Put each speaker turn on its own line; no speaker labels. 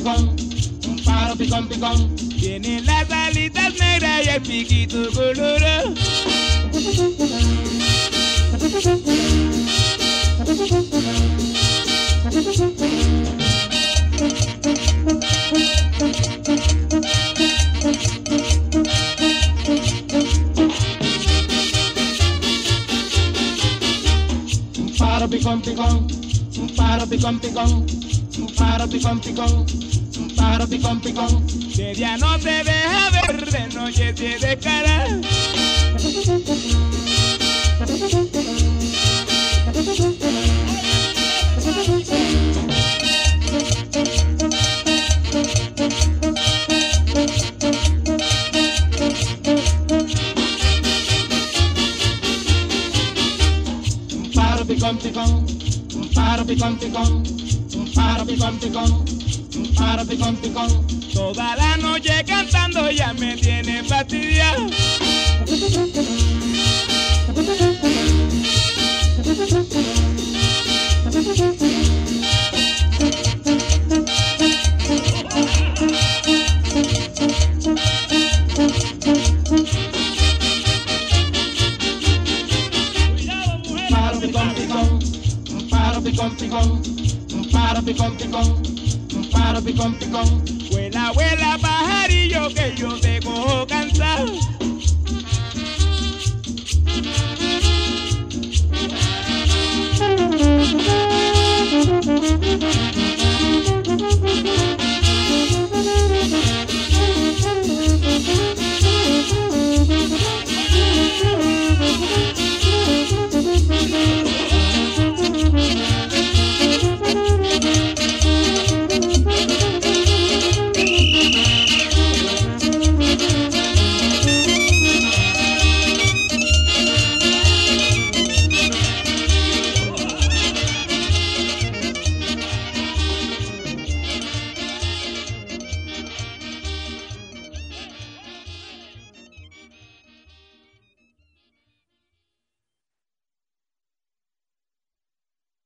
picón, un pájaro picón, picón.
Tiene las alitas negras y el piquito colorado.
Un pájaro picón, picón, un pájaro picón, picón, un pájaro picón, picón, un pájaro picón, picón.
De día no te deja ver, de noche te descara.
Un pájaro picón, picón, un pájaro picón, picón, un pájaro picón, picón, un pájaro picón, picón.
Toda la noche cantando ya me tiene fastidiado.
Un pájaro picón, picón, un pájaro picón, picón, un pájaro picón, picón, un pájaro picón, picón.
Vuela, vuela, pajarillo, que yo te cojo cansado.
Un